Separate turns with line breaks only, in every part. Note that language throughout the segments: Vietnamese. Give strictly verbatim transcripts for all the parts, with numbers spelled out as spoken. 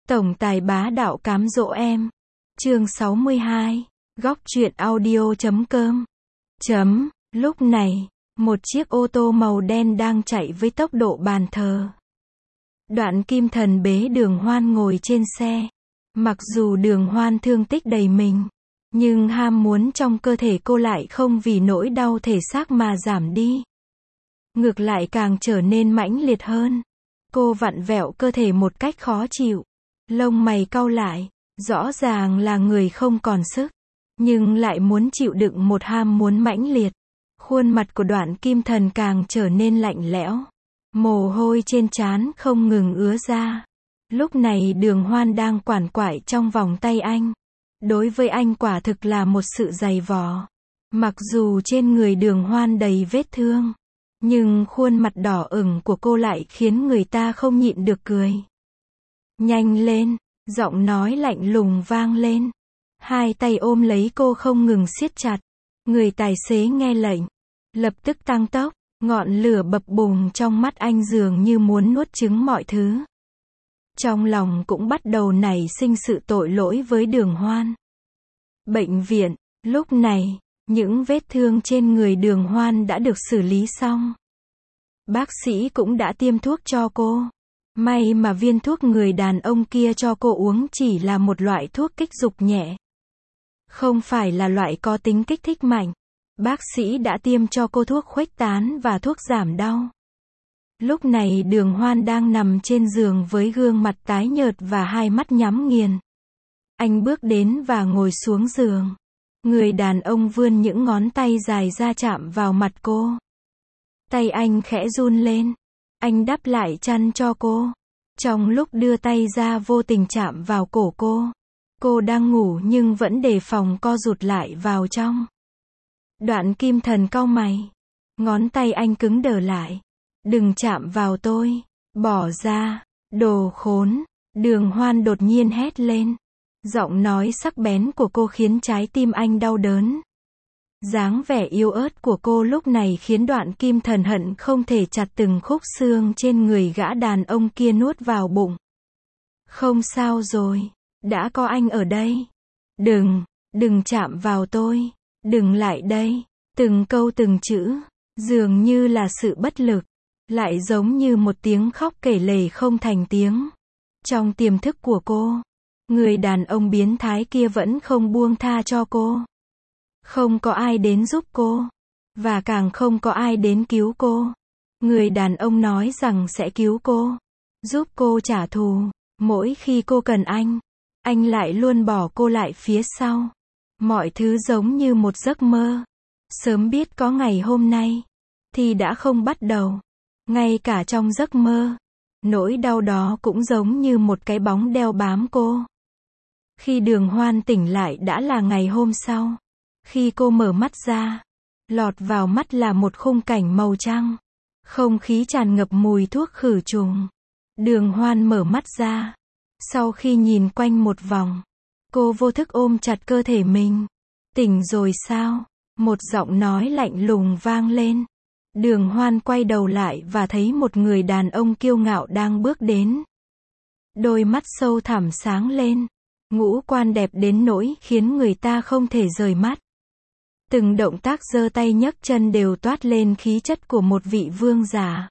Tổng tài bá đạo cám dỗ em. Chương sáu mươi hai. Góc truyện audio chấm com. Chấm. Lúc này, một chiếc ô tô màu đen đang chạy với tốc độ bàn thờ. Đoạn Kim Thần bế Đường Hoan ngồi trên xe. Mặc dù Đường Hoan thương tích đầy mình, nhưng ham muốn trong cơ thể cô lại không vì nỗi đau thể xác mà giảm đi. Ngược lại càng trở nên mãnh liệt hơn. Cô vặn vẹo cơ thể một cách khó chịu. Lông mày cau lại, rõ ràng là người không còn sức, nhưng lại muốn chịu đựng một ham muốn mãnh liệt. Khuôn mặt của Đoạn Kim Thần càng trở nên lạnh lẽo. Mồ hôi trên trán không ngừng ứa ra. Lúc này Đường Hoan đang quằn quại trong vòng tay anh. Đối với anh quả thực là một sự dày vò. Mặc dù trên người Đường Hoan đầy vết thương, nhưng khuôn mặt đỏ ửng của cô lại khiến người ta không nhịn được cười. Nhanh lên, giọng nói lạnh lùng vang lên. Hai tay ôm lấy cô không ngừng siết chặt. Người tài xế nghe lệnh, lập tức tăng tốc. Ngọn lửa bập bùng trong mắt anh dường như muốn nuốt chửng mọi thứ. Trong lòng cũng bắt đầu nảy sinh sự tội lỗi với Đường Hoan. Bệnh viện, lúc này, những vết thương trên người Đường Hoan đã được xử lý xong. Bác sĩ cũng đã tiêm thuốc cho cô. May mà viên thuốc người đàn ông kia cho cô uống chỉ là một loại thuốc kích dục nhẹ. Không phải là loại có tính kích thích mạnh. Bác sĩ đã tiêm cho cô thuốc khuếch tán và thuốc giảm đau. Lúc này Đường Hoan đang nằm trên giường với gương mặt tái nhợt và hai mắt nhắm nghiền. Anh bước đến và ngồi xuống giường. Người đàn ông vươn những ngón tay dài ra chạm vào mặt cô. Tay anh khẽ run lên. Anh đắp lại chăn cho cô. Trong lúc đưa tay ra vô tình chạm vào cổ cô. Cô đang ngủ nhưng vẫn đề phòng co rụt lại vào trong. Đoạn Kim Thần cau mày. Ngón tay anh cứng đờ lại. Đừng chạm vào tôi. Bỏ ra. Đồ khốn. Đường Hoan đột nhiên hét lên. Giọng nói sắc bén của cô khiến trái tim anh đau đớn. Dáng vẻ yếu ớt của cô lúc này khiến Đoạn Kim Thần hận không thể chặt từng khúc xương trên người gã đàn ông kia nuốt vào bụng. Không sao rồi. Đã có anh ở đây. Đừng. Đừng chạm vào tôi. Đừng lại đây. Từng câu từng chữ, dường như là sự bất lực, lại giống như một tiếng khóc kể lể không thành tiếng. Trong tiềm thức của cô, người đàn ông biến thái kia vẫn không buông tha cho cô. Không có ai đến giúp cô, và càng không có ai đến cứu cô. Người đàn ông nói rằng sẽ cứu cô, giúp cô trả thù. Mỗi khi cô cần anh, anh lại luôn bỏ cô lại phía sau. Mọi thứ giống như một giấc mơ. Sớm biết có ngày hôm nay, thì đã không bắt đầu. Ngay cả trong giấc mơ, nỗi đau đó cũng giống như một cái bóng đeo bám cô. Khi Đường Hoan tỉnh lại đã là ngày hôm sau. Khi cô mở mắt ra, lọt vào mắt là một khung cảnh màu trắng. Không khí tràn ngập mùi thuốc khử trùng. Đường Hoan mở mắt ra. Sau khi nhìn quanh một vòng, cô vô thức ôm chặt cơ thể mình. Tỉnh rồi sao? Một giọng nói lạnh lùng vang lên. Đường Hoan quay đầu lại và thấy một người đàn ông kiêu ngạo đang bước đến. Đôi mắt sâu thẳm sáng lên. Ngũ quan đẹp đến nỗi khiến người ta không thể rời mắt. Từng động tác giơ tay nhấc chân đều toát lên khí chất của một vị vương giả.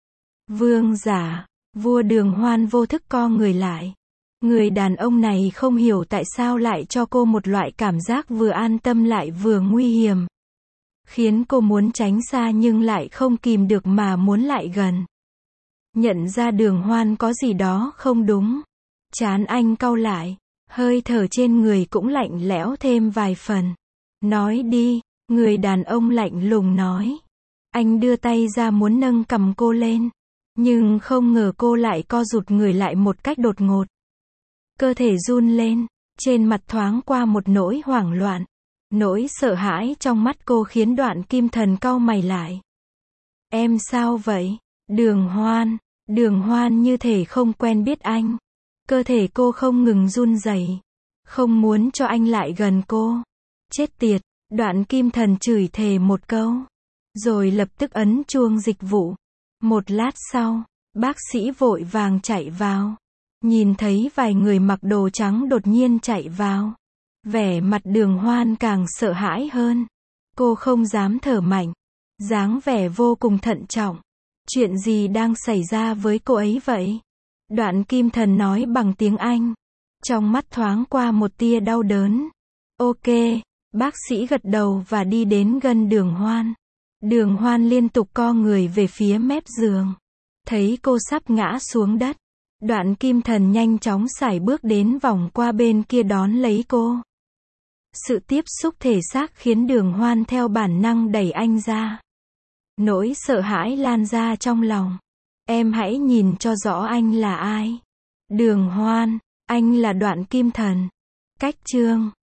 Vương giả, vua Đường Hoan vô thức co người lại. Người đàn ông này không hiểu tại sao lại cho cô một loại cảm giác vừa an tâm lại vừa nguy hiểm. Khiến cô muốn tránh xa nhưng lại không kìm được mà muốn lại gần. Nhận ra Đường Hoan có gì đó không đúng. Trán anh cau lại. Hơi thở trên người cũng lạnh lẽo thêm vài phần. Nói đi, người đàn ông lạnh lùng nói. Anh đưa tay ra muốn nâng cằm cô lên. Nhưng không ngờ cô lại co rụt người lại một cách đột ngột. Cơ thể run lên, trên mặt thoáng qua một nỗi hoảng loạn. Nỗi sợ hãi trong mắt cô khiến Đoạn Kim Thần cau mày lại. Em sao vậy? Đường Hoan. Đường Hoan như thể không quen biết anh. Cơ thể cô không ngừng run rẩy, không muốn cho anh lại gần cô. Chết tiệt, Đoạn Kim Thần chửi thề một câu, rồi lập tức ấn chuông dịch vụ. Một lát sau, bác sĩ vội vàng chạy vào. Nhìn thấy vài người mặc đồ trắng đột nhiên chạy vào. Vẻ mặt Đường Hoan càng sợ hãi hơn. Cô không dám thở mạnh. Dáng vẻ vô cùng thận trọng. Chuyện gì đang xảy ra với cô ấy vậy? Đoạn Kim Thần nói bằng tiếng Anh. Trong mắt thoáng qua một tia đau đớn. Ok, bác sĩ gật đầu và đi đến gần Đường Hoan. Đường Hoan liên tục co người về phía mép giường. Thấy cô sắp ngã xuống đất. Đoạn Kim Thần nhanh chóng sải bước đến vòng qua bên kia đón lấy cô. Sự tiếp xúc thể xác khiến Đường Hoan theo bản năng đẩy anh ra. Nỗi sợ hãi lan ra trong lòng. Em hãy nhìn cho rõ anh là ai. Đường Hoan, anh là Đoạn Kim Thần. Cách chương